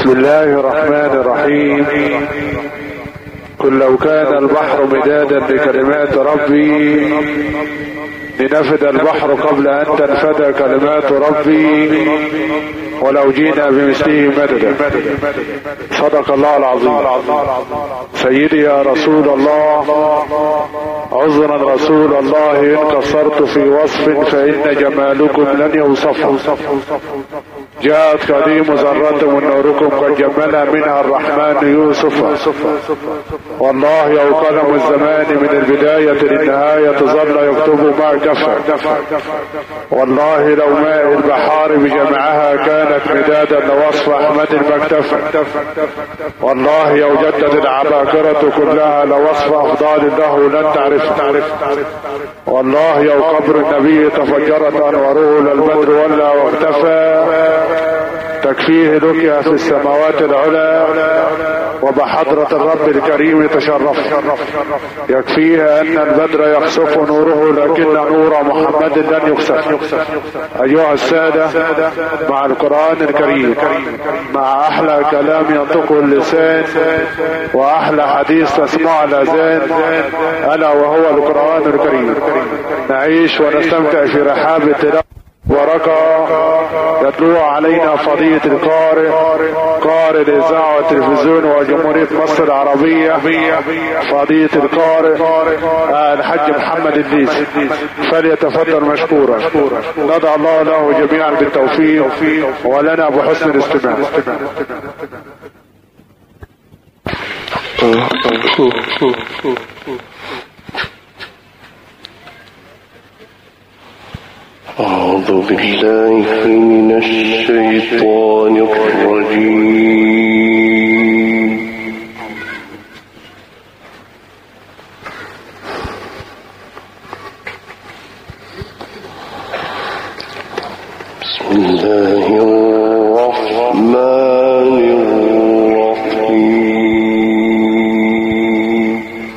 بسم الله الرحمن الرحيم. قل لو كان البحر مدادا لكلمات ربي لنفد البحر قبل ان تنفد كلمات ربي ولو جينا بمثله مددا. صدق الله العظيم. سيدي يا رسول الله، عذرا رسول الله ان قصرت في وصف فان جمالكم لن يوصف. جاءت قديم ذرة من نوركم قد جمل منها الرحمن يوسف. والله يا قلم الزمان من البداية للنهاية ظل يكتب ما كفى. والله لو ماء البحار بجمعها كانت مدادا لوصف احمد المكتفى. والله لو جدت العباقرة كلها لوصف افضال له لن تعرف. والله لو قبر النبي تفجرت انواره للبدر ولا واختفى. تكفيه لقيا في السماوات العلى وبحضرة الرب الكريم تشرف. يكفيها ان البدر يخسف نوره لكن نور محمد لن يخسف. ايها السادة، مع القرآن الكريم، مع احلى كلام ينطقه اللسان واحلى حديث تسمع الاذان الا وهو القرآن الكريم، نعيش ونستمتع في رحاب التلاوة ورقة يتلو علينا فضيلة القارئ، قارئ الإذاعة والتلفزيون وجمهورية مصر العربية، فضيلة القارئ الحاج محمد الليثي، فليتفضل مشكورا. ندعو الله له جميعا بالتوفيق ولنا بحسن الاستماع. أعوذ بالله من الشيطان الرجيم. بسم الله الرحمن الرحيم.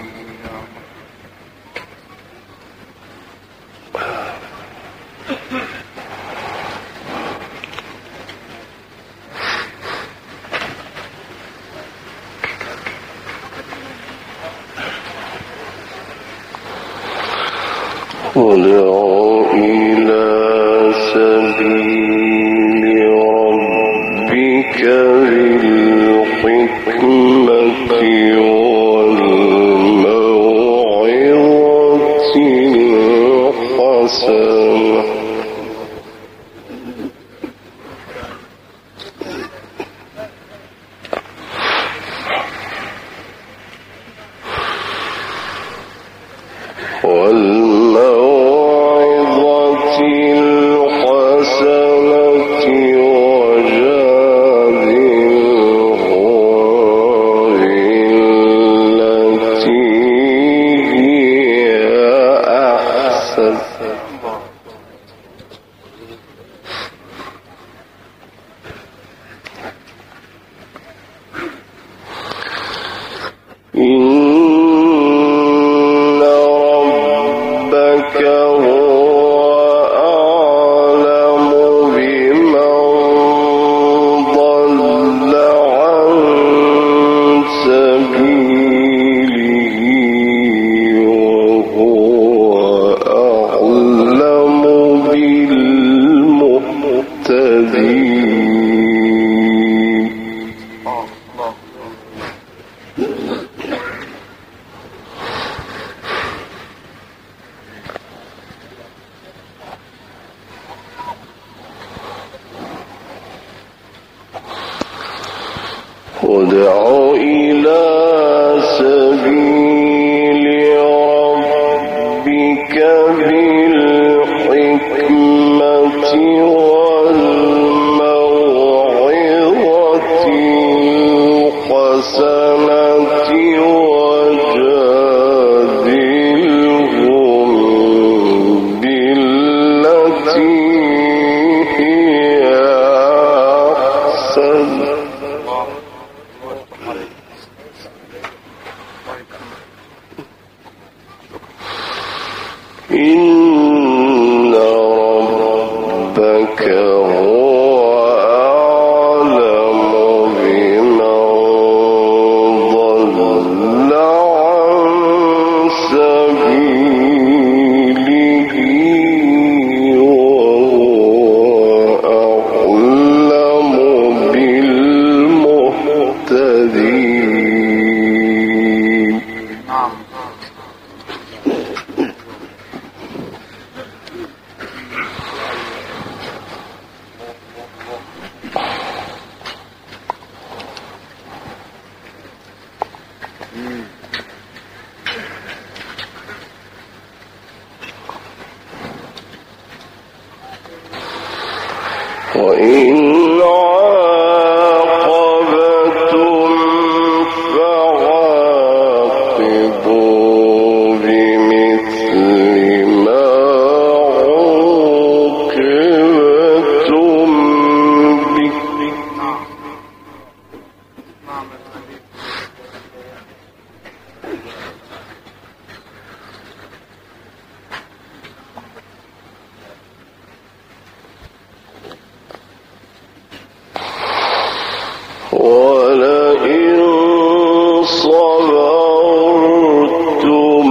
ادع إلى سبيل ربك بالحكمة والموعظة الحسنة. ادع إلى سبيل ربك بالحكمة والموعظة الحسنة وجادلهم بالتي هي أحسن. إن ربك هو أعلم بمن وإن عاقبتم فعاقبوا بمثل ما عوقبتم به ولئن صبرتم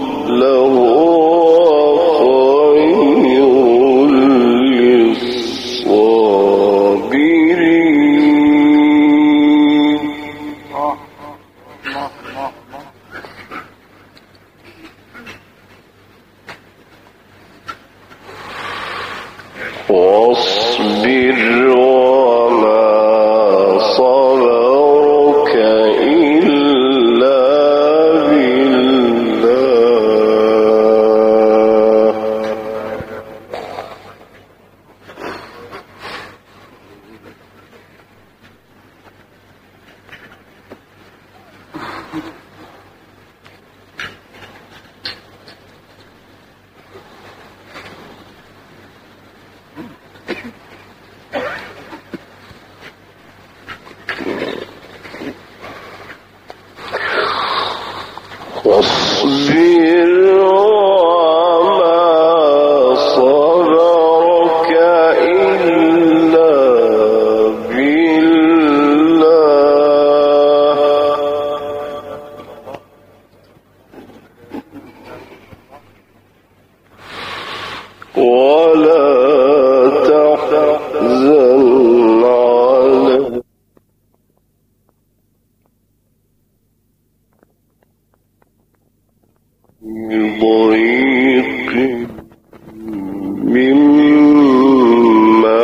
لهو خير للصابرين واصبر وما صبرك إلا بالله واصبر وما صبرك إلا بالله ولا تحزن عليهم ضيق مما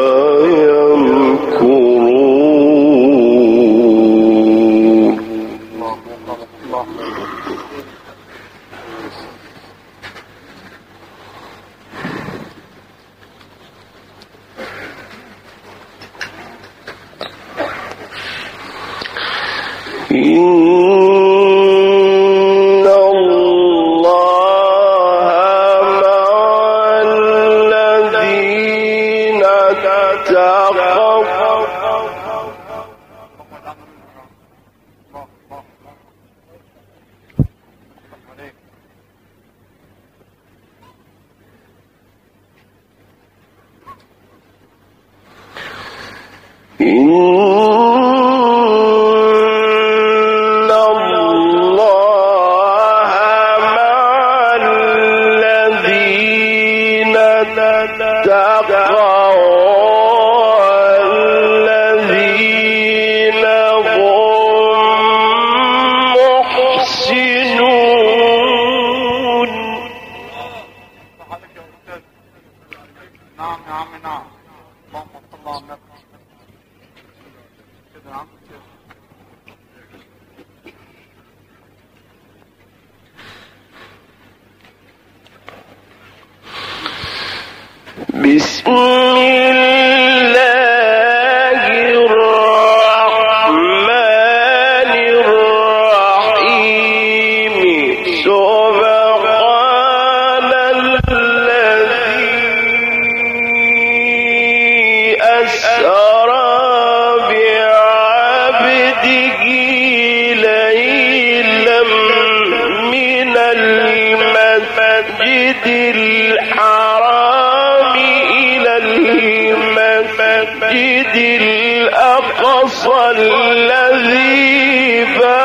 يمكرون إن الله مع الذين اتقوا إن الله مع الذين اتقوا والذين هم محسنون. نعم يا عم نعم. اللهم صل على النبي. كده يا عم كده. بسم الله الرحمن الرحيم سبحان الذي أسرى بعبده ليلا من المسجد الحرام إلى المسجد الأقصى الذي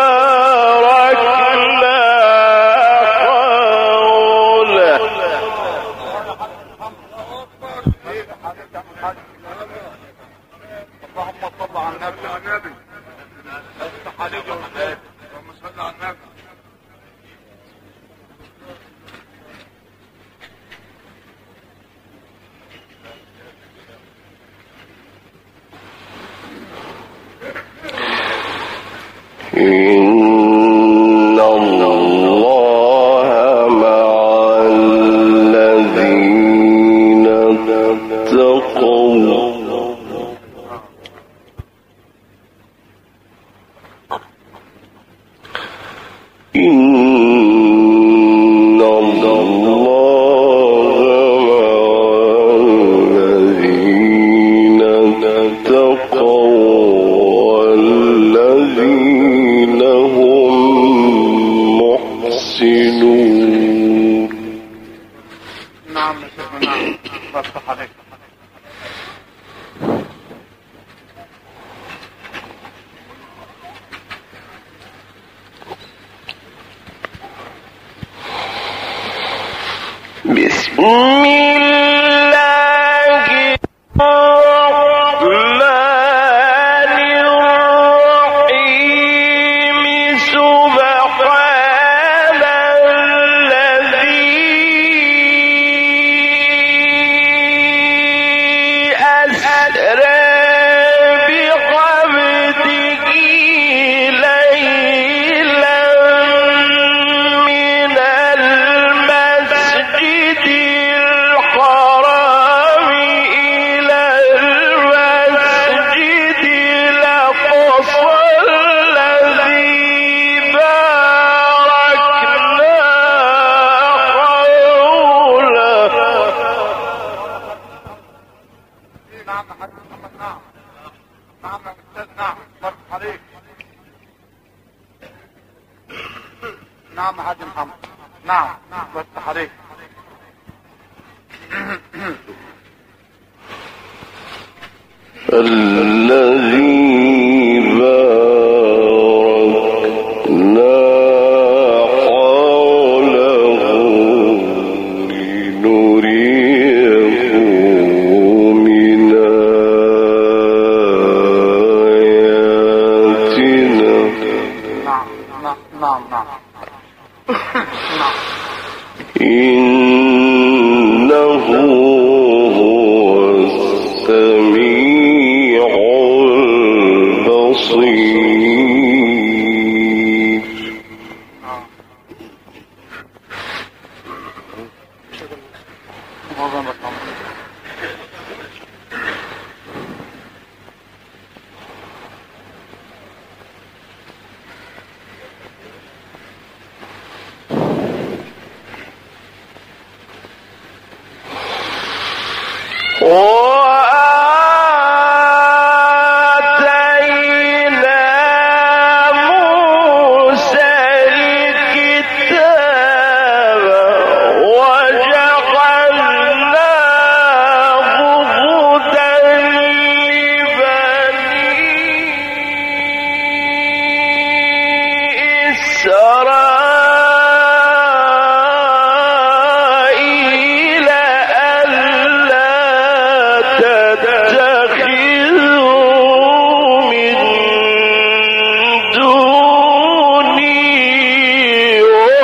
باركنا حوله. اللهم صل على النبي. افتح عليك اللهم صل على النبي. إن الله مع الذين اتقوا بسم الله الرحمن الرحيم سبحان الذي أسرى بعبده ليلا من المسجد الحرام إلى المسجد الأقصى الذي باركنا حوله. نعم حاج محمد. نعم نعم يا استاذ. نعم بارك عليك. نعم حاج محمد. نعم بارك عليك. الذي باركنا حوله لنريه من آياتنا. نعم نعم نعم نعم نعم. إنه هو السميع البصير. وآتينا موسى الكتاب وجعلناه هدى لبني إسرائيل ألا تتخذوا من دوني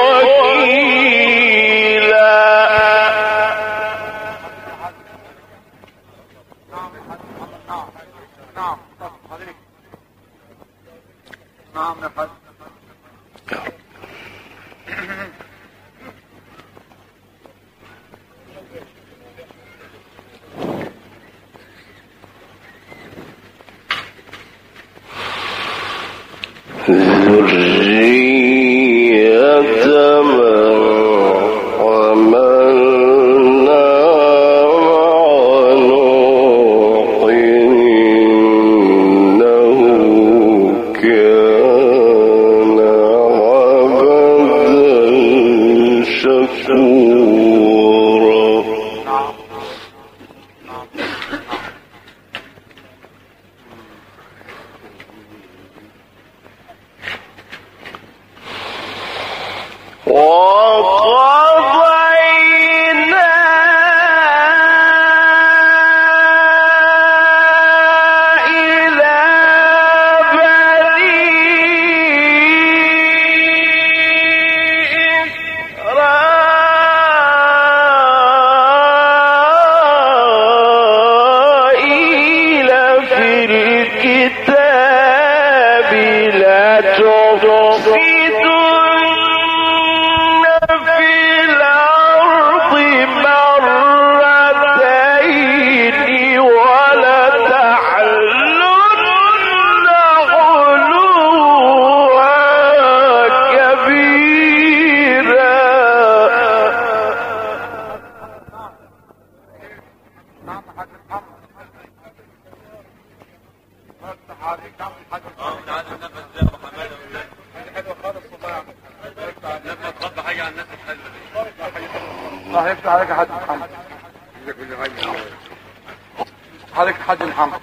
وكيلا. نعم بارك عليك. نعم يا حاج. ذرية من حملنا مع نوح إنه كان عبدا شكورا. وقضينا إلى بني إسرائيل في الكتاب لا تفسدن في الأرض مرتين ولا تعلن علوا كبيرا. نعم حاج محمد. بارك عليك. نعم حاج محمد. تعال النفس ده وحماده ولا حاجه حلوه خالص والله. لما تربى حاجه على الناس الحلوه دي. الله يفتح عليك يا حاج محمد. عليك يا حاج محمد.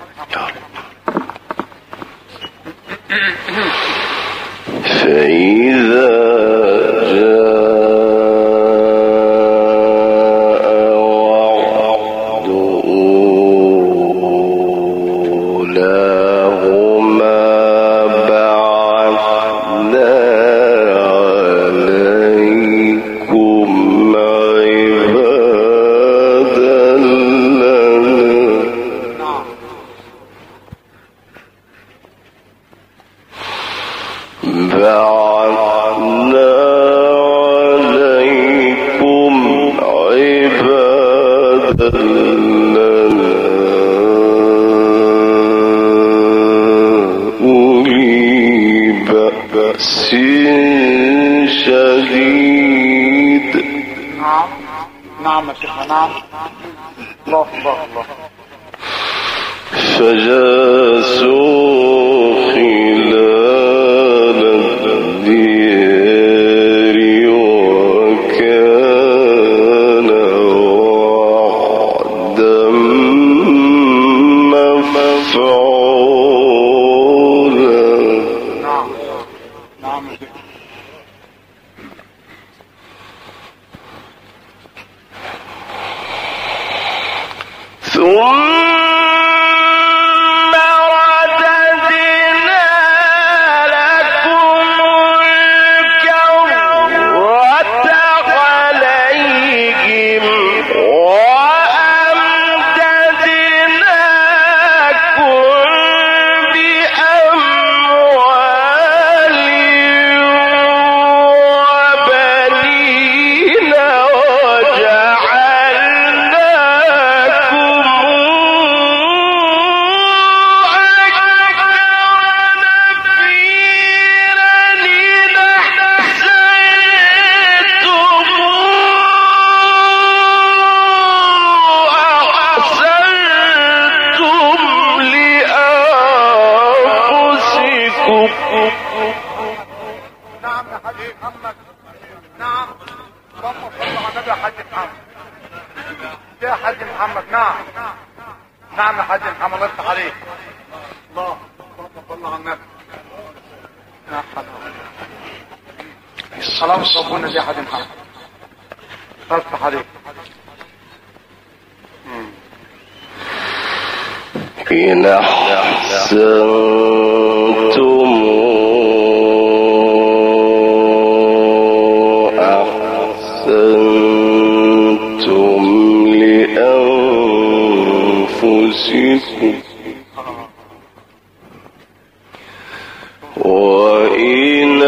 فإذا جاء بعثنا عليكم عبادا لنا أولي بأس شديد. نعم يا شيخنا، نعم. الله الله الله. فجاسوا خلال الديار وكان وعدا مفعولا. نعم نعم يا شيخنا. ثم إن أحسنتم أحسنتم لأنفسكم وإن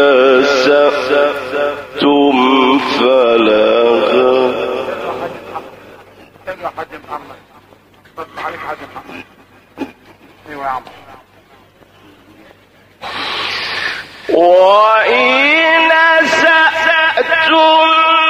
أسأتم فلها. وإن أسأتم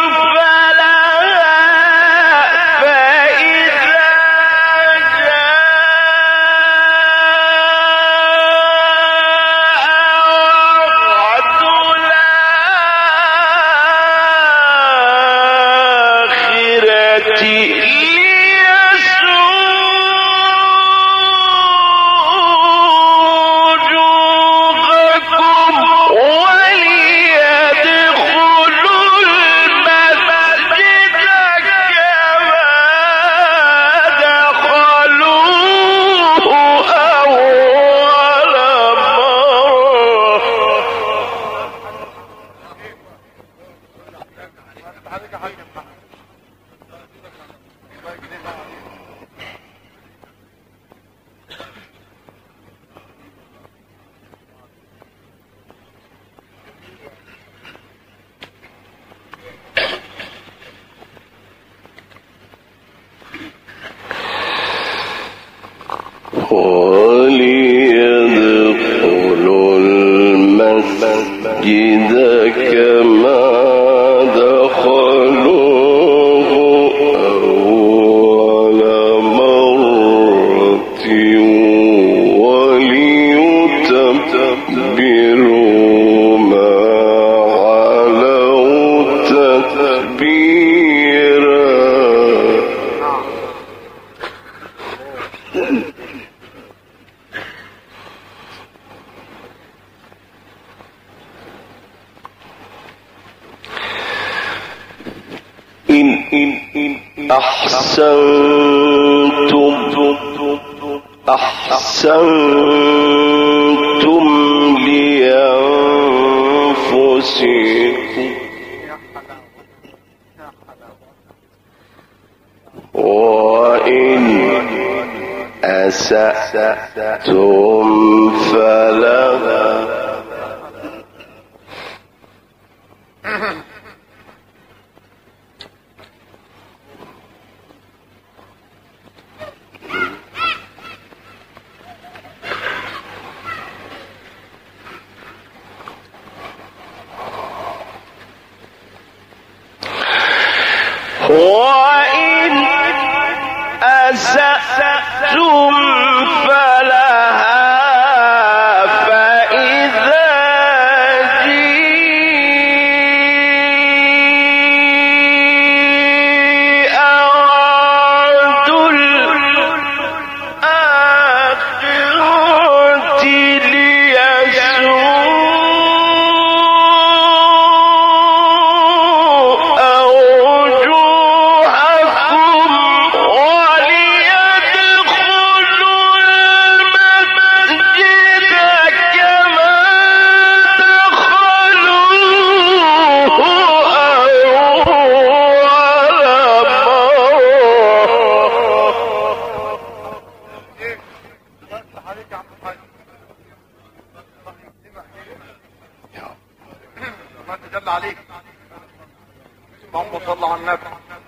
وليدخلوا المسجد كما دخلوه أول مرة وليتبروا ما علوا تتبيرا. أحسنتم لأنفسكم وإن أسأتم أسأتم فلها وإن أسأتم فلها فإذا جيء وعد الآخرة ليسوء عليك. اللهم صل على النبي.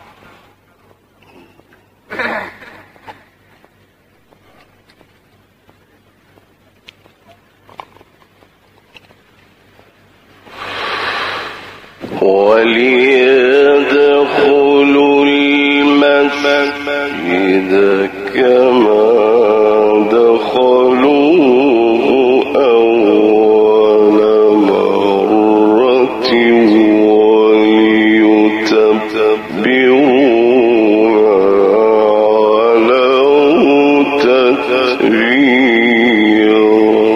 وليدخلوا المسجد كما دخلوه أول مرة وليتبعوا علوا تتبيرا.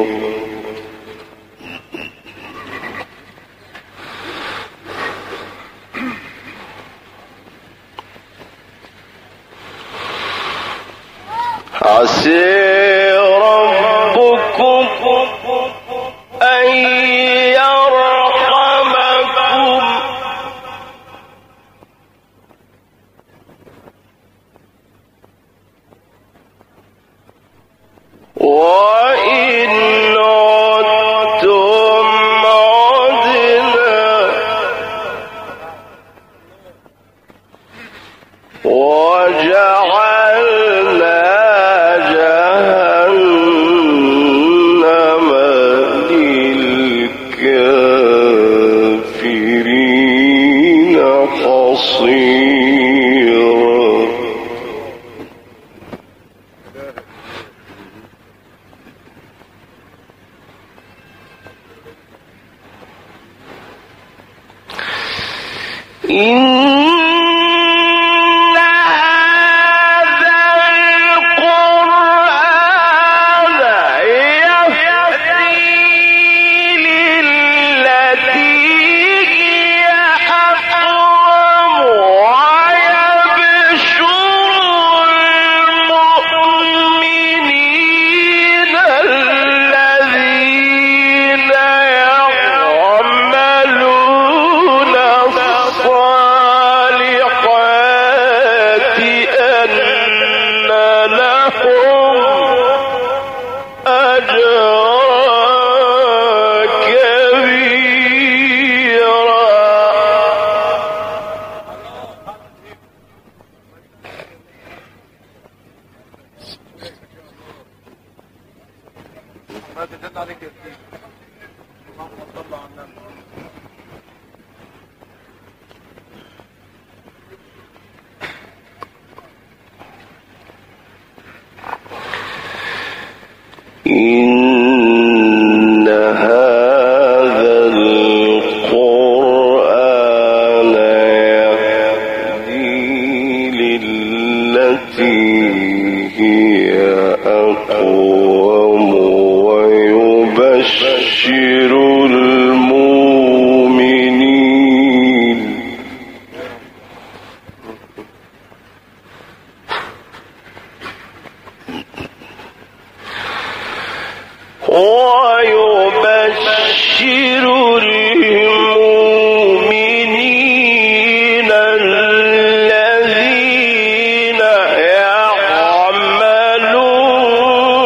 عسى ربكم أن يرحمكم وإن عدتم عدنا وجعلنا جهنم للكافرين حصيرا. إن هذا القرآن يهدي للتي هي أقوم ويبشر المؤمنين الذين يعملون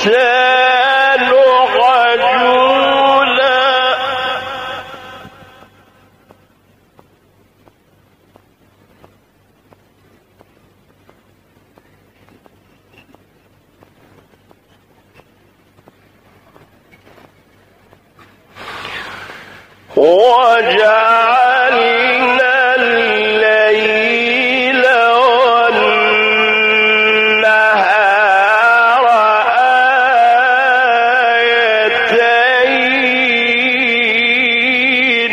وجعلنا الليل والنهار آيتين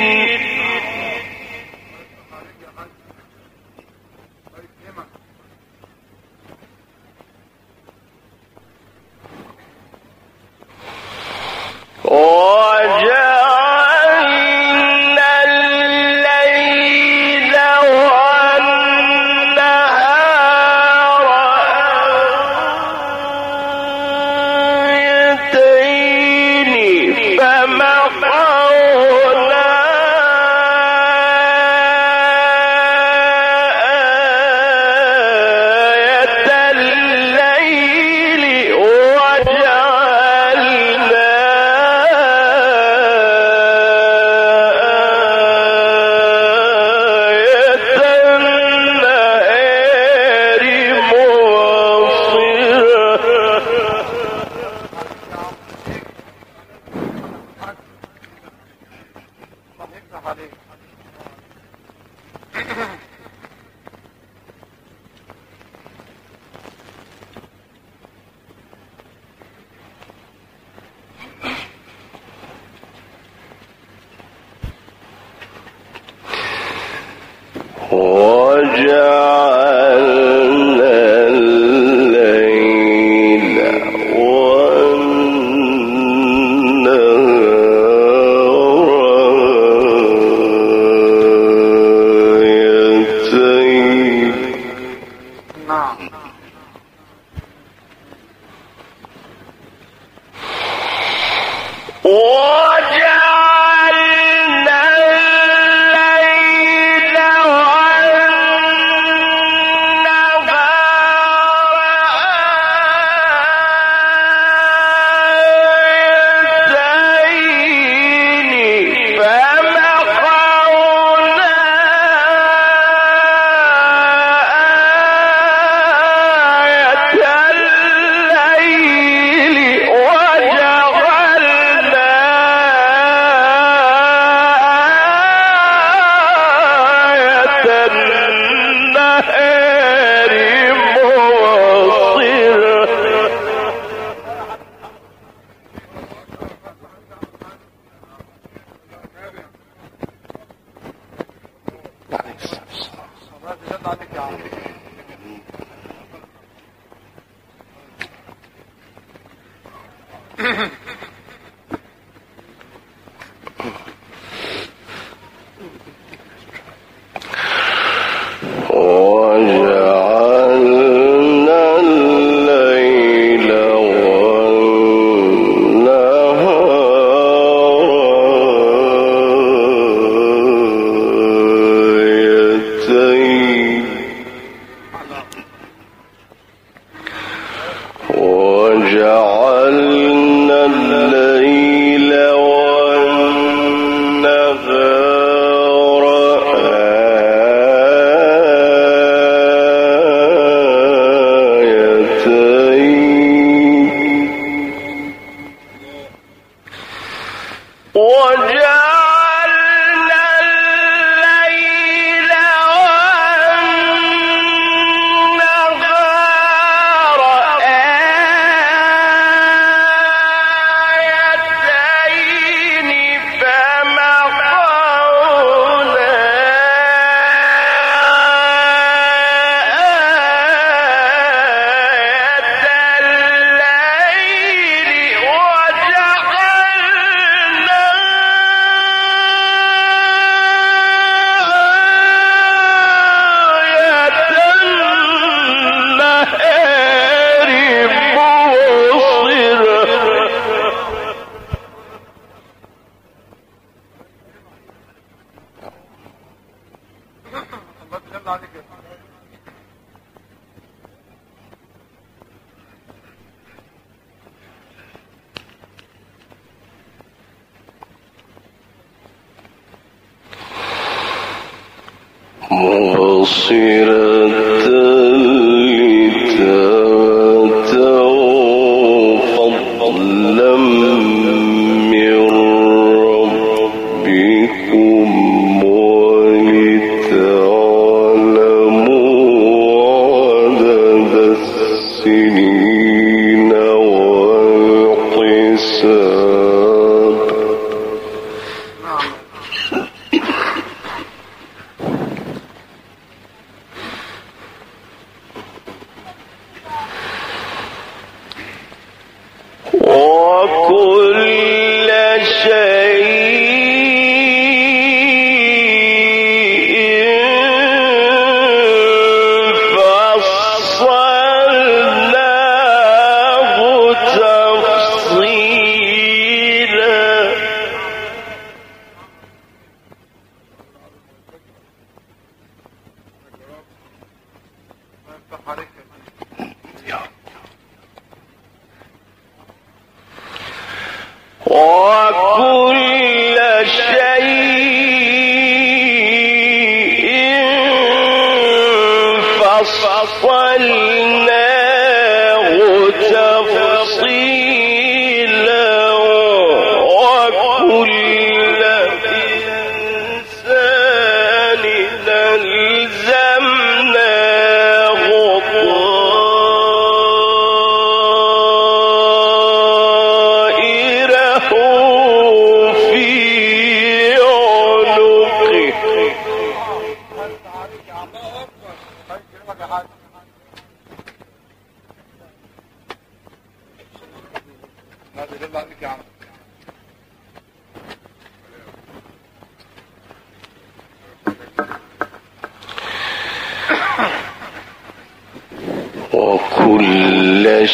وكل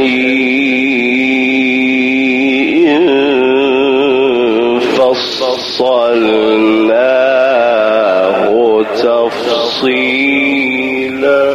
شيء فصلناه تفصيلا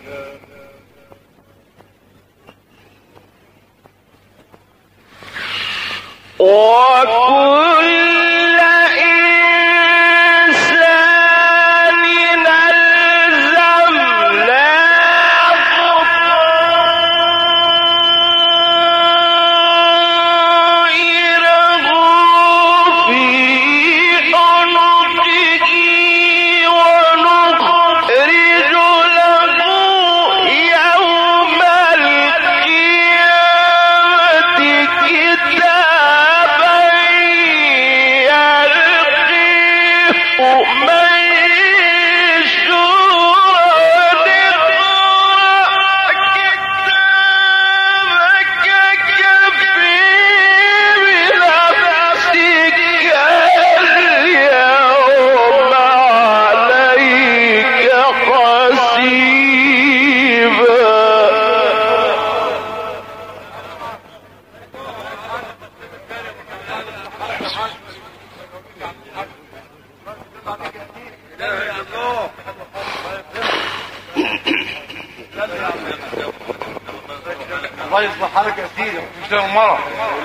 الله يصلح حالك يا سيدي مش لاقي مرة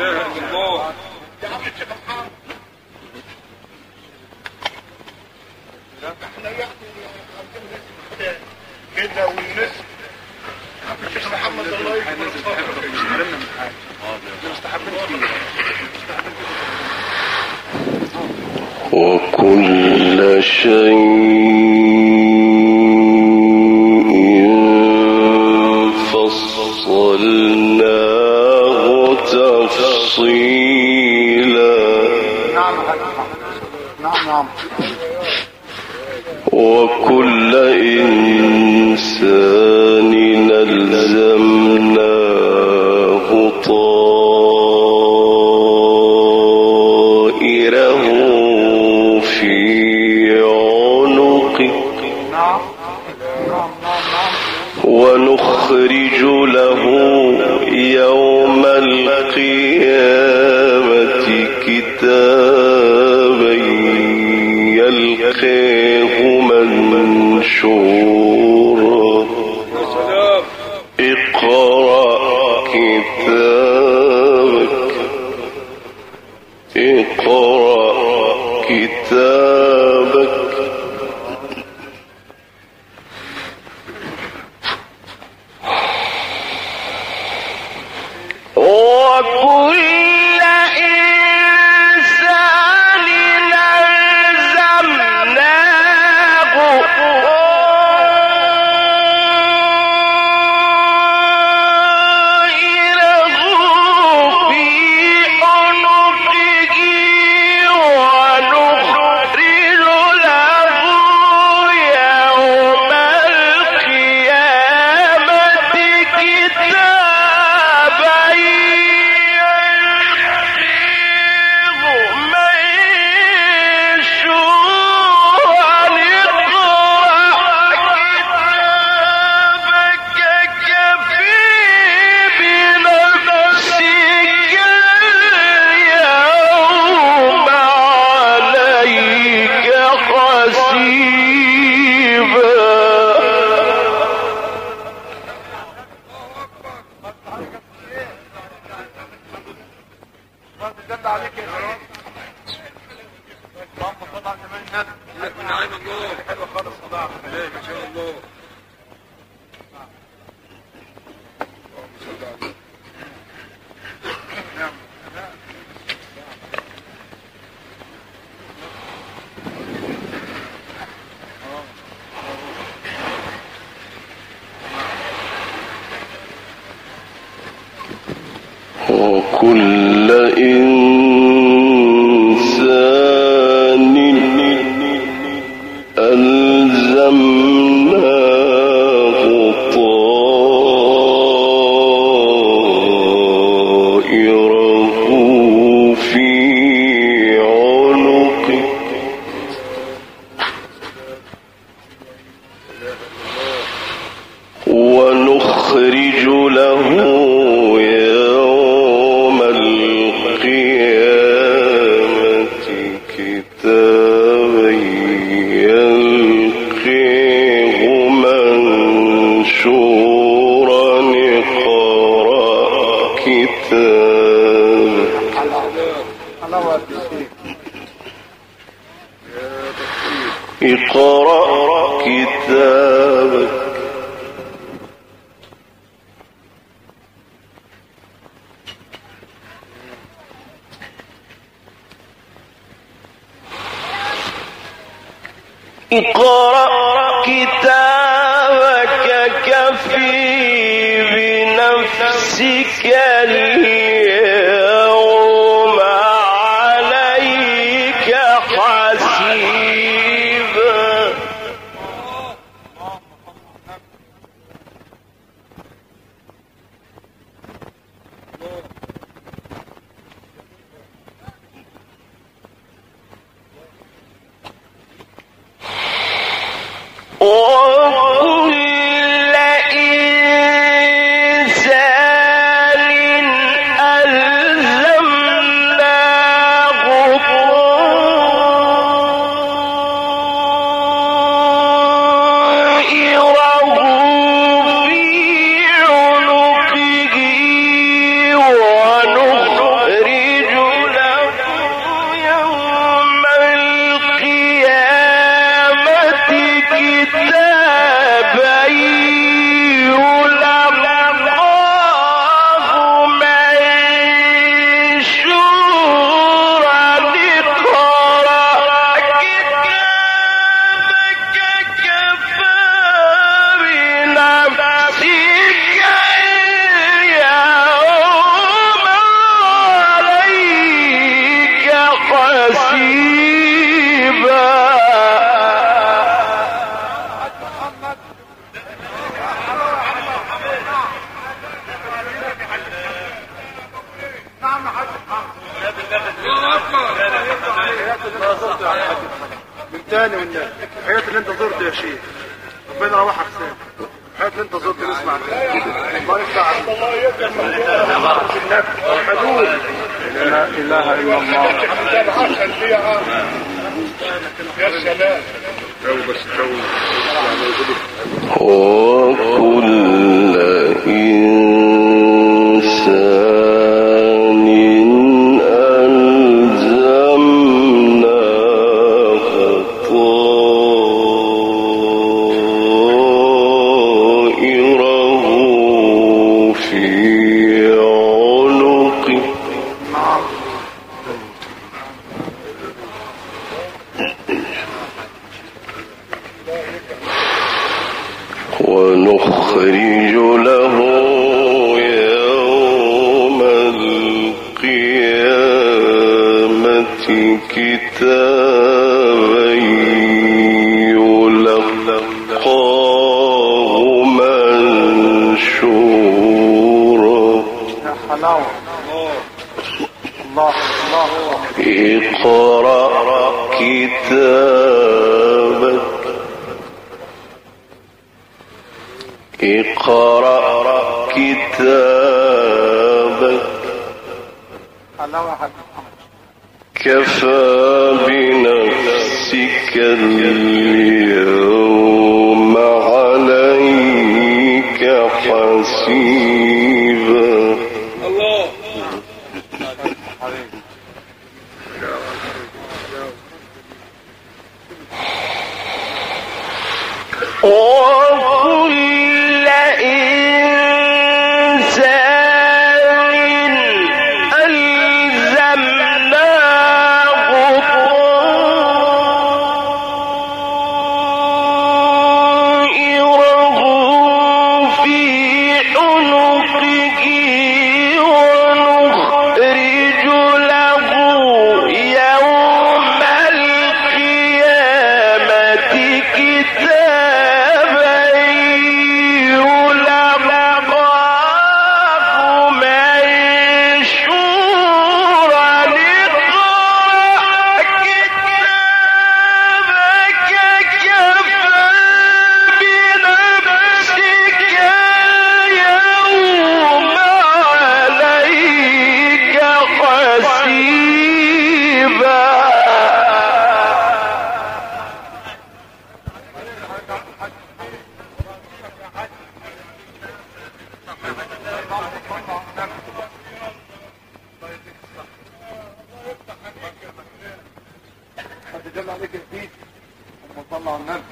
كده والناس الشيخ محمد الله يكبر وكل شيء فصلناه تفصيلا. نعم. وكل إنسان ألزمناه طائره في عنقه ونخرج له يوم القيامة كتابا يلقاه منشورا اقرأ كتابك وكل إنسان ألزمناه طائره في عنقه ونخرج له اقرأ كتابك اقرأ كتابك كفي بنفسك اليوم عليك حسيبا وكل إنسان ألزمناه طائره في عنقه ونخرج له يوم القيامة كتابا يلقاه منشورا اقرأ كتابك كفى بنفسك اليوم عليك حسيبا من تاني والناس الحياة اللي انت زرت يا شيخ ربنا روح حسين الحياة اللي انت زرت نسمع الله يفتح عليك حدود لا اله الا الله يا سلام وكل إنسان ألزمناه طائره في عنقه القيامة كتابا يلقاه منشورا. يا حلاوة الله الله. اقرأ كتابك اقرأ كتابك كفى بنفسك اليوم عليك حسيبا. الله. وكل إنسان ألزمناه طائره في عنقه ونخرج له يوم القيامة كتابا يلقاه منشورا. اقرأ كتابك كفى بنفسك اليوم عليك حسيبا. هتجل عليك البيت لما طلع النبي.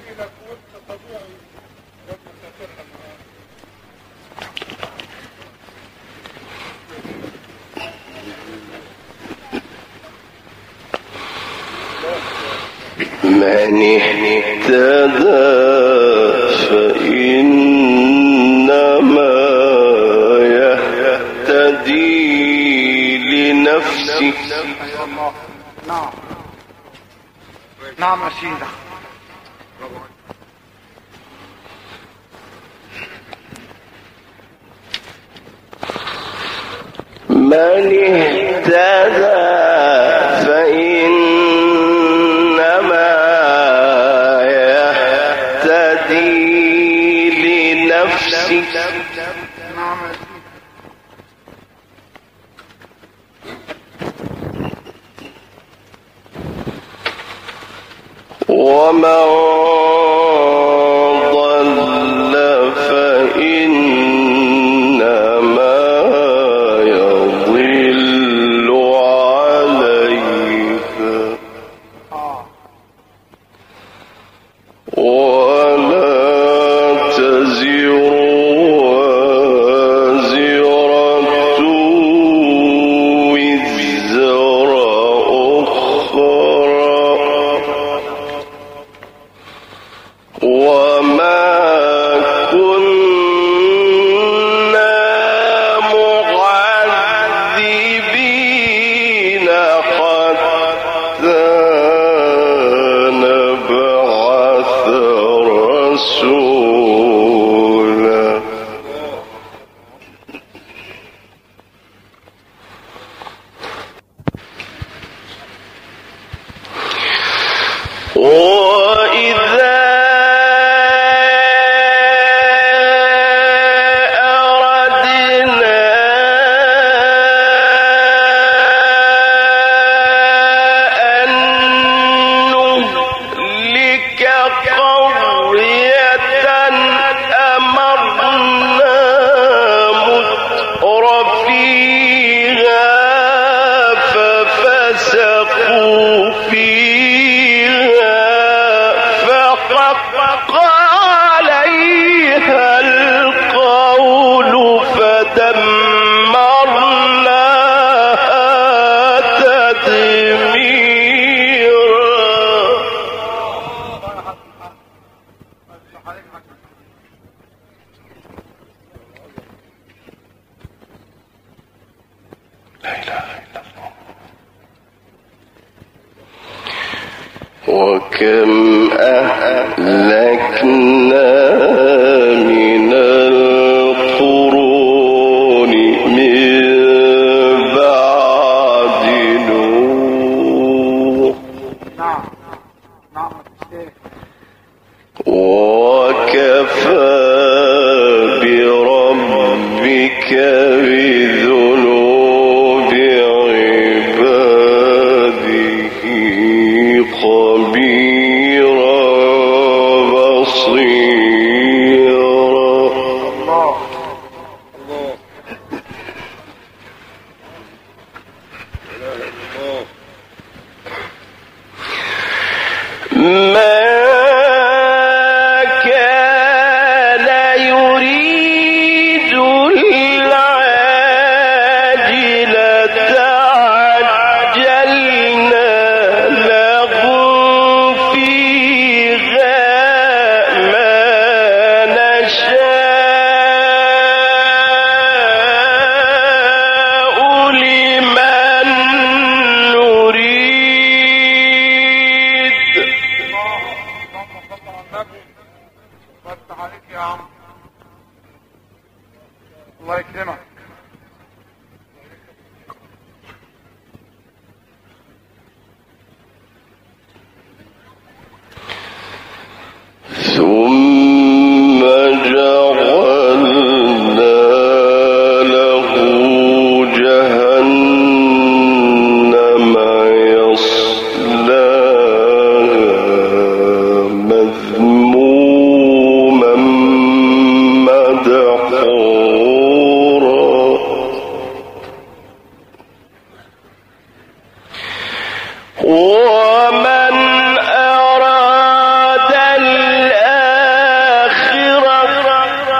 من اهتدى فإنما يهتدي لنفسه. نعم نعم يا سيدة. من اهتدى فإنما يهتدي لنفسه. نعم يا سيدة. ومن ضل فإنما يضل عليها ولا تزر وازرة وزر أخرى. وما كنا معذبين حتى نبعث رسولا. وإذا فيها وكم أهلكنا من القرون من بعد نوح وكفى بربك بذنوب عباده خبيرا بصيرا. ما كان يريد العاجلة عجلنا لهم فيها ما نشاء لمن نريد. فتح عليك يا عم، الله يكرمك. ثم جعلنا له جهنم يصلاها مذموما مدحورا. ومن أراد الآخرة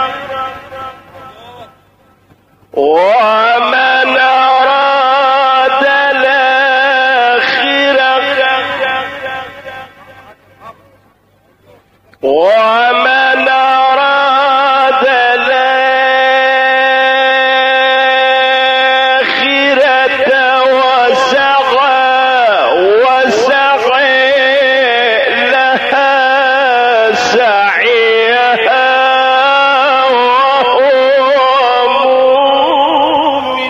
وسعى لها سعيها وهو مؤمن.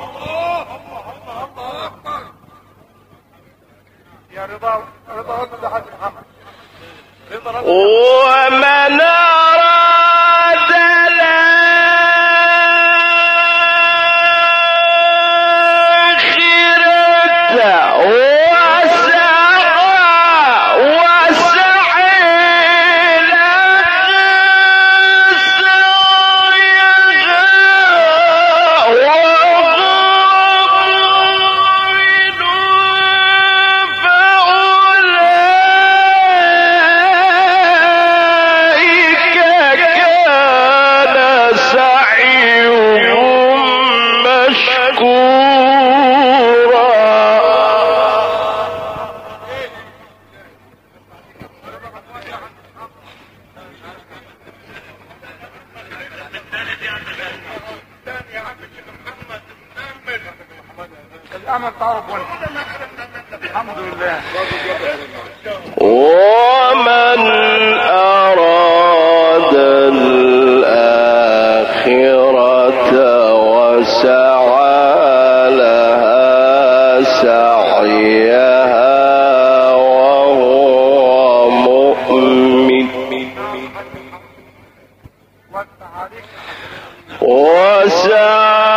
يا رضا ده حاج محمد. ومن أراد الآخرة وسعى لها سعيها وهو مؤمن فأولئك كان سعيهم مشكورا. الأمل تعرف وين. الحمد لله. ومن أراد الآخرة وسعى لها سعيها وهو مؤمن وسعى